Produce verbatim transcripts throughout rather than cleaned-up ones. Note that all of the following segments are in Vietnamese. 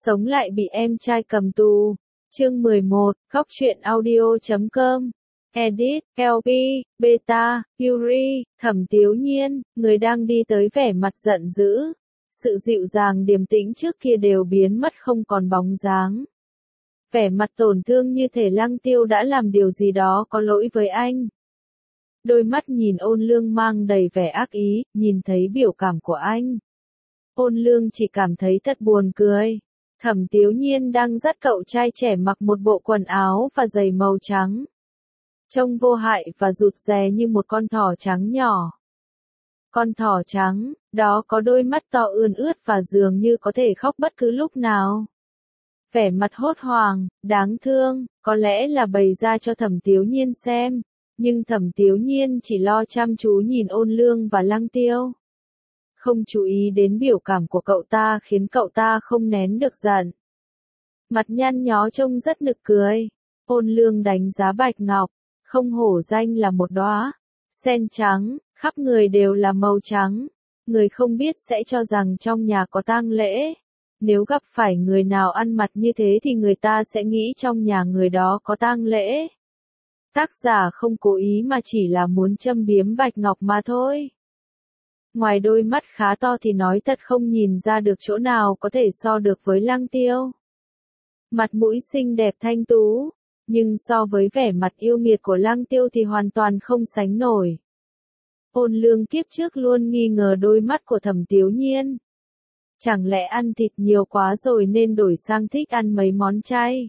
sống lại bị em trai cầm tù. Chương mười một, Góc truyện audio chấm com. Edit, lờ pê, Beta, Yuri, Thẩm Tiếu Nhiên, người đang đi tới vẻ mặt giận dữ. Sự dịu dàng điềm tĩnh trước kia đều biến mất không còn bóng dáng. Vẻ mặt tổn thương như thể Lăng Tiêu đã làm điều gì đó có lỗi với anh. Đôi mắt nhìn Ôn Lương mang đầy vẻ ác ý, nhìn thấy biểu cảm của anh. Ôn Lương chỉ cảm thấy thật buồn cười. Thẩm Tiếu Nhiên đang dắt cậu trai trẻ mặc một bộ quần áo và giày màu trắng. Trông vô hại và rụt rè như một con thỏ trắng nhỏ. Con thỏ trắng, đó có đôi mắt to ươn ướt và dường như có thể khóc bất cứ lúc nào. Vẻ mặt hốt hoảng, đáng thương, có lẽ là bày ra cho Thẩm Tiếu Nhiên xem, nhưng Thẩm Tiếu Nhiên chỉ lo chăm chú nhìn Ôn Lương và Lăng Tiêu. Không chú ý đến biểu cảm của cậu ta khiến cậu ta không nén được giận. Mặt nhăn nhó trông rất nực cười. Ôn Lương đánh giá Bạch Ngọc, không hổ danh là một đóa sen trắng, khắp người đều là màu trắng. Người không biết sẽ cho rằng trong nhà có tang lễ. Nếu gặp phải người nào ăn mặc như thế thì người ta sẽ nghĩ trong nhà người đó có tang lễ. Tác giả không cố ý mà chỉ là muốn châm biếm Bạch Ngọc mà thôi. Ngoài đôi mắt khá to thì nói thật không nhìn ra được chỗ nào có thể so được với Lăng Tiêu. Mặt mũi xinh đẹp thanh tú, nhưng so với vẻ mặt yêu nghiệt của Lăng Tiêu thì hoàn toàn không sánh nổi. Ôn Lương kiếp trước luôn nghi ngờ đôi mắt của Thẩm Tiếu Nhiên. Chẳng lẽ ăn thịt nhiều quá rồi nên đổi sang thích ăn mấy món chay?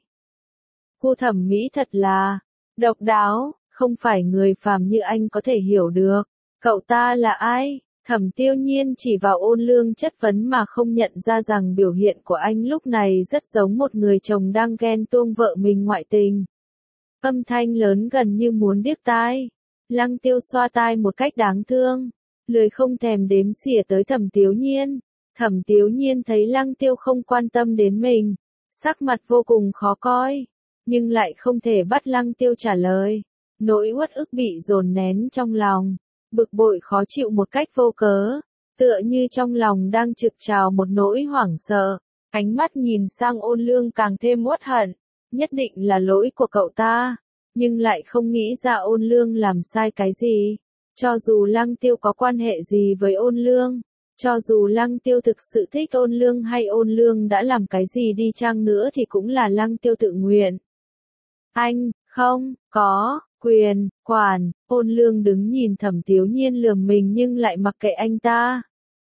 Cô thẩm mỹ thật là độc đáo, không phải người phàm như anh có thể hiểu được. Cậu ta là ai? Thẩm Tiếu Nhiên chỉ vào Ôn Lương chất vấn mà không nhận ra rằng biểu hiện của anh lúc này rất giống một người chồng đang ghen tuông vợ mình ngoại tình. Âm thanh lớn gần như muốn điếc tai. Lăng Tiêu xoa tai một cách đáng thương, lười không thèm đếm xỉa tới Thẩm Tiếu Nhiên. Thẩm Tiếu Nhiên thấy Lăng Tiêu không quan tâm đến mình, sắc mặt vô cùng khó coi, nhưng lại không thể bắt Lăng Tiêu trả lời. Nỗi uất ức bị dồn nén trong lòng, bực bội khó chịu một cách vô cớ, tựa như trong lòng đang trực trào một nỗi hoảng sợ. Ánh mắt nhìn sang Ôn Lương càng thêm uất hận, nhất định là lỗi của cậu ta, nhưng lại không nghĩ ra Ôn Lương làm sai cái gì. Cho dù Lăng Tiêu có quan hệ gì với Ôn Lương, cho dù Lăng Tiêu thực sự thích Ôn Lương hay Ôn Lương đã làm cái gì đi chăng nữa thì cũng là Lăng Tiêu tự nguyện. Anh, không, có, quyền, quản. Ôn Lương đứng nhìn Thẩm Tiếu Nhiên lườm mình nhưng lại mặc kệ anh ta.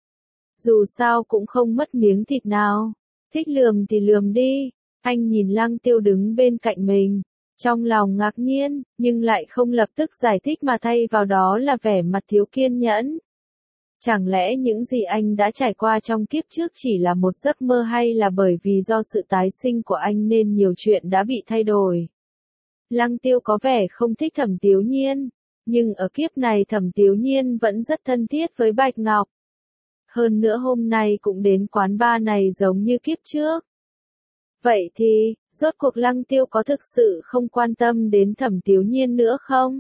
Dù sao cũng không mất miếng thịt nào. Thích lườm thì lườm đi. Anh nhìn Lăng Tiêu đứng bên cạnh mình. Trong lòng ngạc nhiên, nhưng lại không lập tức giải thích mà thay vào đó là vẻ mặt thiếu kiên nhẫn. Chẳng lẽ những gì anh đã trải qua trong kiếp trước chỉ là một giấc mơ hay là bởi vì do sự tái sinh của anh nên nhiều chuyện đã bị thay đổi? Lăng Tiêu có vẻ không thích Thẩm Tiếu Nhiên, nhưng ở kiếp này Thẩm Tiếu Nhiên vẫn rất thân thiết với Bạch Ngọc. Hơn nữa hôm nay cũng đến quán bar này giống như kiếp trước. Vậy thì, rốt cuộc Lăng Tiêu có thực sự không quan tâm đến Thẩm Tiếu Nhiên nữa không?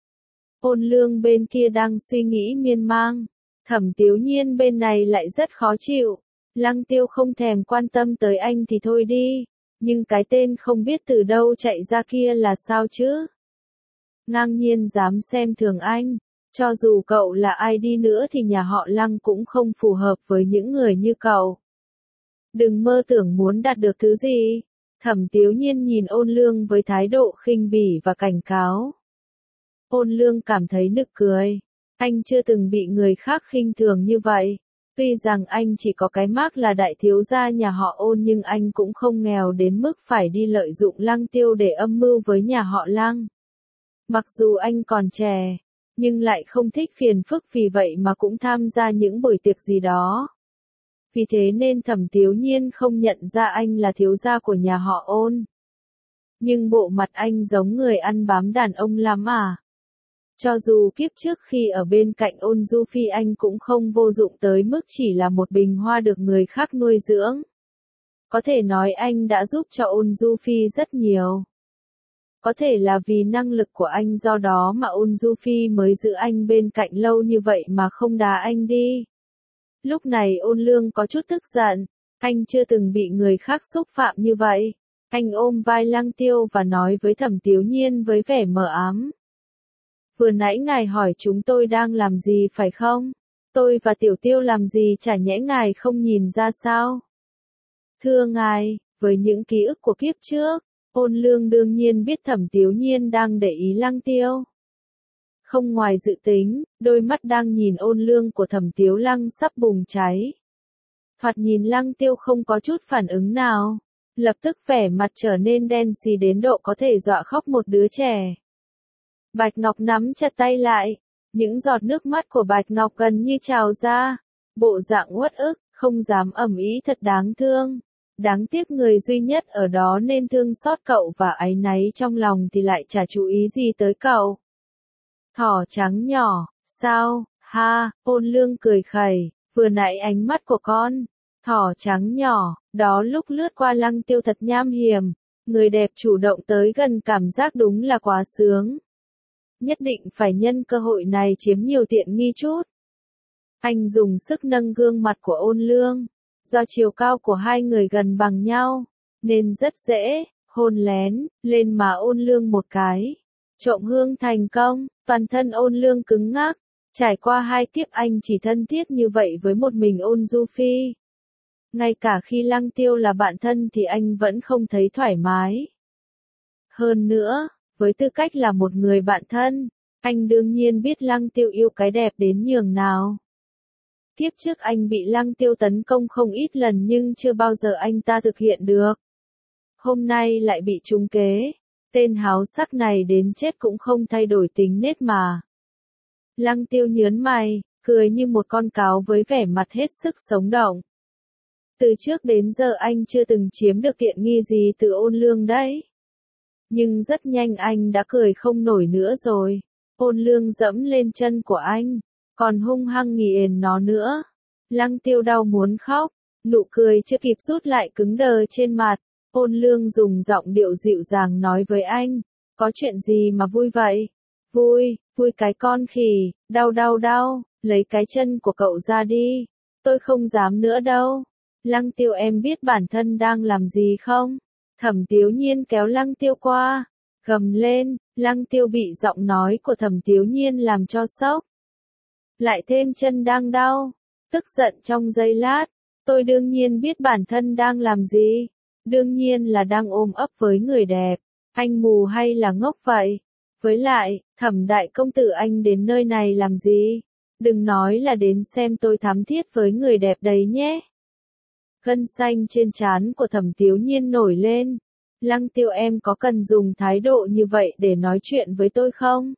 Ôn Lương bên kia đang suy nghĩ miên man. Thẩm Tiếu Nhiên bên này lại rất khó chịu. Lăng Tiêu không thèm quan tâm tới anh thì thôi đi, nhưng cái tên không biết từ đâu chạy ra kia là sao chứ? Ngang nhiên dám xem thường anh, cho dù cậu là ai đi nữa thì nhà họ Lăng cũng không phù hợp với những người như cậu. Đừng mơ tưởng muốn đạt được thứ gì. Thẩm Tiếu Nhiên nhìn Ôn Lương với thái độ khinh bỉ và cảnh cáo. Ôn Lương cảm thấy nực cười. Anh chưa từng bị người khác khinh thường như vậy. Tuy rằng anh chỉ có cái mác là đại thiếu gia nhà họ Ôn nhưng anh cũng không nghèo đến mức phải đi lợi dụng Lăng Tiêu để âm mưu với nhà họ Lăng. Mặc dù anh còn trẻ, nhưng lại không thích phiền phức vì vậy mà cũng tham gia những buổi tiệc gì đó. Vì thế nên Thẩm Tiếu Nhiên không nhận ra anh là thiếu gia của nhà họ Ôn. Nhưng bộ mặt anh giống người ăn bám đàn ông lắm à? Cho dù kiếp trước khi ở bên cạnh Ôn Du Phi anh cũng không vô dụng tới mức chỉ là một bình hoa được người khác nuôi dưỡng. Có thể nói anh đã giúp cho Ôn Du Phi rất nhiều. Có thể là vì năng lực của anh do đó mà Ôn Du Phi mới giữ anh bên cạnh lâu như vậy mà không đá anh đi. Lúc này Ôn Lương có chút tức giận, Anh chưa từng bị người khác xúc phạm như vậy. Anh ôm vai Lăng Tiêu và nói với Thẩm Tiếu Nhiên với vẻ mờ ám. Vừa nãy ngài hỏi chúng tôi đang làm gì phải không? Tôi và Tiểu Tiêu làm gì chả nhẽ ngài không nhìn ra sao? Thưa ngài, với những ký ức của kiếp trước, Ôn Lương đương nhiên biết Thẩm Tiếu Nhiên đang để ý Lăng Tiêu. Không ngoài dự tính, đôi mắt đang nhìn Ôn Lương của Thẩm Tiếu Lăng sắp bùng cháy. Thoạt nhìn Lăng Tiêu không có chút phản ứng nào, lập tức vẻ mặt trở nên đen xì đến độ có thể dọa khóc một đứa trẻ. Bạch Ngọc nắm chặt tay lại, những giọt nước mắt của Bạch Ngọc gần như trào ra, bộ dạng uất ức, không dám ầm ĩ thật đáng thương. Đáng tiếc người duy nhất ở đó nên thương xót cậu và áy náy trong lòng thì lại chả chú ý gì tới cậu. Thỏ trắng nhỏ, sao, ha, Ôn Lương cười khẩy, vừa nãy ánh mắt của con, thỏ trắng nhỏ, đó lúc lướt qua Lăng Tiêu thật nham hiểm, người đẹp chủ động tới gần cảm giác đúng là quá sướng. Nhất định phải nhân cơ hội này chiếm nhiều tiện nghi chút. Anh dùng sức nâng gương mặt của Ôn Lương, do chiều cao của hai người gần bằng nhau, nên rất dễ, hôn lén, lên má Ôn Lương một cái. Trộm hương thành công, toàn thân Ôn Lương cứng ngắc, trải qua hai kiếp anh chỉ thân thiết như vậy với một mình Ôn Du Phi. Ngay cả khi Lăng Tiêu là bạn thân thì anh vẫn không thấy thoải mái. Hơn nữa, với tư cách là một người bạn thân, anh đương nhiên biết Lăng Tiêu yêu cái đẹp đến nhường nào. Kiếp trước anh bị Lăng Tiêu tấn công không ít lần nhưng chưa bao giờ anh ta thực hiện được. Hôm nay lại bị trúng kế, tên háo sắc này đến chết cũng không thay đổi tính nết mà. Lăng Tiêu nhớn mày, cười như một con cáo với vẻ mặt hết sức sống động. Từ trước đến giờ anh chưa từng chiếm được tiện nghi gì từ Ôn Lương đấy. Nhưng rất nhanh anh đã cười không nổi nữa rồi. Ôn Lương dẫm lên chân của anh, còn hung hăng nghiền nó nữa. Lăng Tiêu đau muốn khóc, nụ cười chưa kịp rút lại cứng đờ trên mặt. Ôn Lương dùng giọng điệu dịu dàng nói với anh, có chuyện gì mà vui vậy? Vui, vui cái con khỉ, đau đau đau, lấy cái chân của cậu ra đi. Tôi không dám nữa đâu. Lăng Tiêu em biết bản thân đang làm gì không? Thẩm Tiếu Nhiên kéo Lăng Tiêu qua, gầm lên, Lăng Tiêu bị giọng nói của Thẩm Tiếu Nhiên làm cho sốc. Lại thêm chân đang đau, tức giận trong giây lát, tôi đương nhiên biết bản thân đang làm gì, đương nhiên là đang ôm ấp với người đẹp, anh mù hay là ngốc vậy? Với lại, Thẩm đại công tử anh đến nơi này làm gì? Đừng nói là đến xem tôi thắm thiết với người đẹp đấy nhé. Gân xanh trên trán của Thẩm Tiếu Nhiên nổi lên. Lăng Tiêu em có cần dùng thái độ như vậy để nói chuyện với tôi không?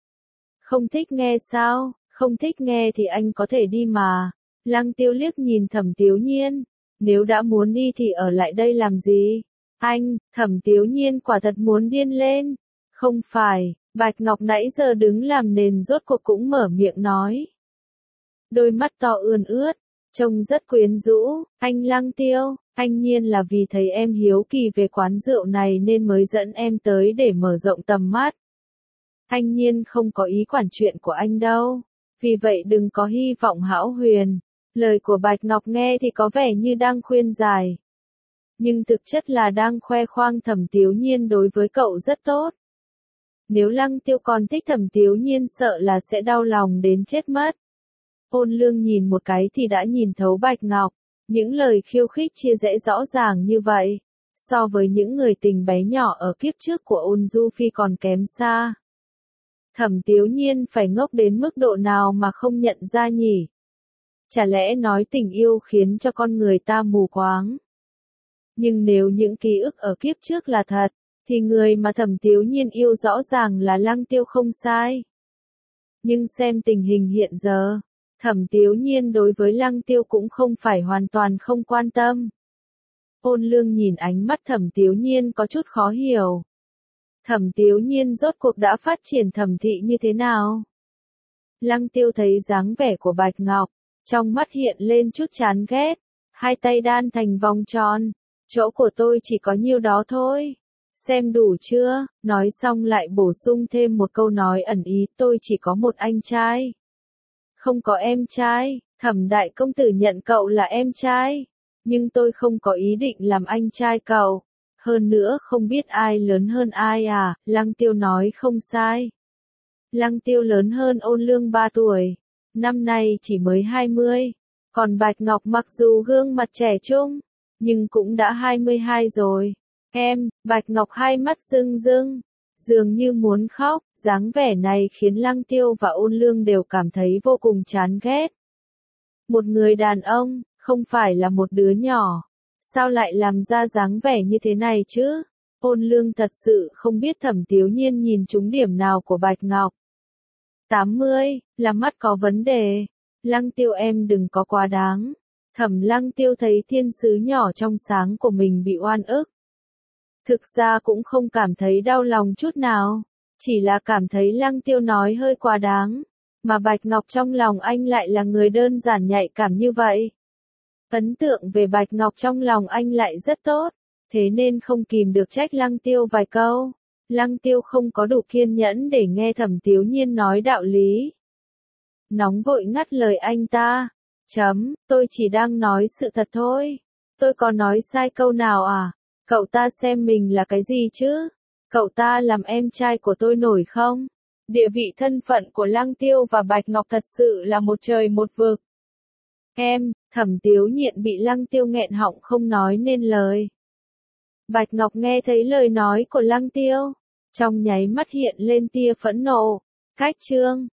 Không thích nghe sao? Không thích nghe thì anh có thể đi mà. Lăng Tiêu liếc nhìn Thẩm Tiếu Nhiên. Nếu đã muốn đi thì ở lại đây làm gì? Anh, Thẩm Tiếu Nhiên quả thật muốn điên lên. Không phải, Bạch Ngọc nãy giờ đứng làm nền rốt cuộc cũng mở miệng nói. Đôi mắt to ươn ướt, trông rất quyến rũ. Anh Lăng Tiêu, anh nhiên là vì thấy em hiếu kỳ về quán rượu này nên mới dẫn em tới để mở rộng tầm mắt. Anh nhiên không có ý quản chuyện của anh đâu. Vì vậy đừng có hy vọng hão huyền. Lời của Bạch Ngọc nghe thì có vẻ như đang khuyên giải. Nhưng thực chất là đang khoe khoang Thẩm Tiếu Nhiên đối với cậu rất tốt. Nếu Lăng Tiêu còn thích Thẩm Tiếu Nhiên sợ là sẽ đau lòng đến chết mất. Ôn Lương nhìn một cái thì đã nhìn thấu Bạch Ngọc. Những lời khiêu khích chia rẽ rõ ràng như vậy. So với những người tình bé nhỏ ở kiếp trước của Ôn Du Phi còn kém xa. Thẩm Tiếu Nhiên phải ngốc đến mức độ nào mà không nhận ra nhỉ? Chả lẽ nói tình yêu khiến cho con người ta mù quáng? Nhưng nếu những ký ức ở kiếp trước là thật, thì người mà Thẩm Tiếu Nhiên yêu rõ ràng là Lăng Tiêu không sai. Nhưng xem tình hình hiện giờ, Thẩm Tiếu Nhiên đối với Lăng Tiêu cũng không phải hoàn toàn không quan tâm. Ôn Lương nhìn ánh mắt Thẩm Tiếu Nhiên có chút khó hiểu. Thẩm Tiếu Nhiên rốt cuộc đã phát triển thẩm thị như thế nào? Lăng Tiêu thấy dáng vẻ của Bạch Ngọc, trong mắt hiện lên chút chán ghét, hai tay đan thành vòng tròn, chỗ của tôi chỉ có nhiêu đó thôi. Xem đủ chưa? Nói xong lại bổ sung thêm một câu nói ẩn ý, tôi chỉ có một anh trai. Không có em trai, Thẩm đại công tử nhận cậu là em trai. Nhưng tôi không có ý định làm anh trai cậu. Hơn nữa không biết ai lớn hơn ai à, Lăng Tiêu nói không sai. Lăng Tiêu lớn hơn Ôn Lương ba tuổi, năm nay chỉ mới hai mươi. Còn Bạch Ngọc mặc dù gương mặt trẻ trung, nhưng cũng đã hai mươi hai rồi. Em, Bạch Ngọc hai mắt rưng rưng, dường như muốn khóc, dáng vẻ này khiến Lăng Tiêu và Ôn Lương đều cảm thấy vô cùng chán ghét. Một người đàn ông, không phải là một đứa nhỏ, sao lại làm ra dáng vẻ như thế này chứ? Ôn Lương thật sự không biết Thẩm Tiếu Nhiên nhìn trúng điểm nào của Bạch Ngọc. tám mươi, là mắt có vấn đề. Lăng Tiêu em đừng có quá đáng. Thẩm Lăng Tiêu thấy thiên sứ nhỏ trong sáng của mình bị oan ức. Thực ra cũng không cảm thấy đau lòng chút nào, chỉ là cảm thấy Lăng Tiêu nói hơi quá đáng, mà Bạch Ngọc trong lòng anh lại là người đơn giản nhạy cảm như vậy. Ấn tượng về Bạch Ngọc trong lòng anh lại rất tốt, thế nên không kìm được trách Lăng Tiêu vài câu. Lăng Tiêu không có đủ kiên nhẫn để nghe Thẩm Tiếu Nhiên nói đạo lý. Nóng vội ngắt lời anh ta. Chấm, tôi chỉ đang nói sự thật thôi. Tôi có nói sai câu nào à? Cậu ta xem mình là cái gì chứ? Cậu ta làm em trai của tôi nổi không? Địa vị thân phận của Lăng Tiêu và Bạch Ngọc thật sự là một trời một vực. Em, Thẩm Tiếu Nhiên bị Lăng Tiêu nghẹn họng không nói nên lời. Bạch Ngọc nghe thấy lời nói của Lăng Tiêu, trong nháy mắt hiện lên tia phẫn nộ. Cách chương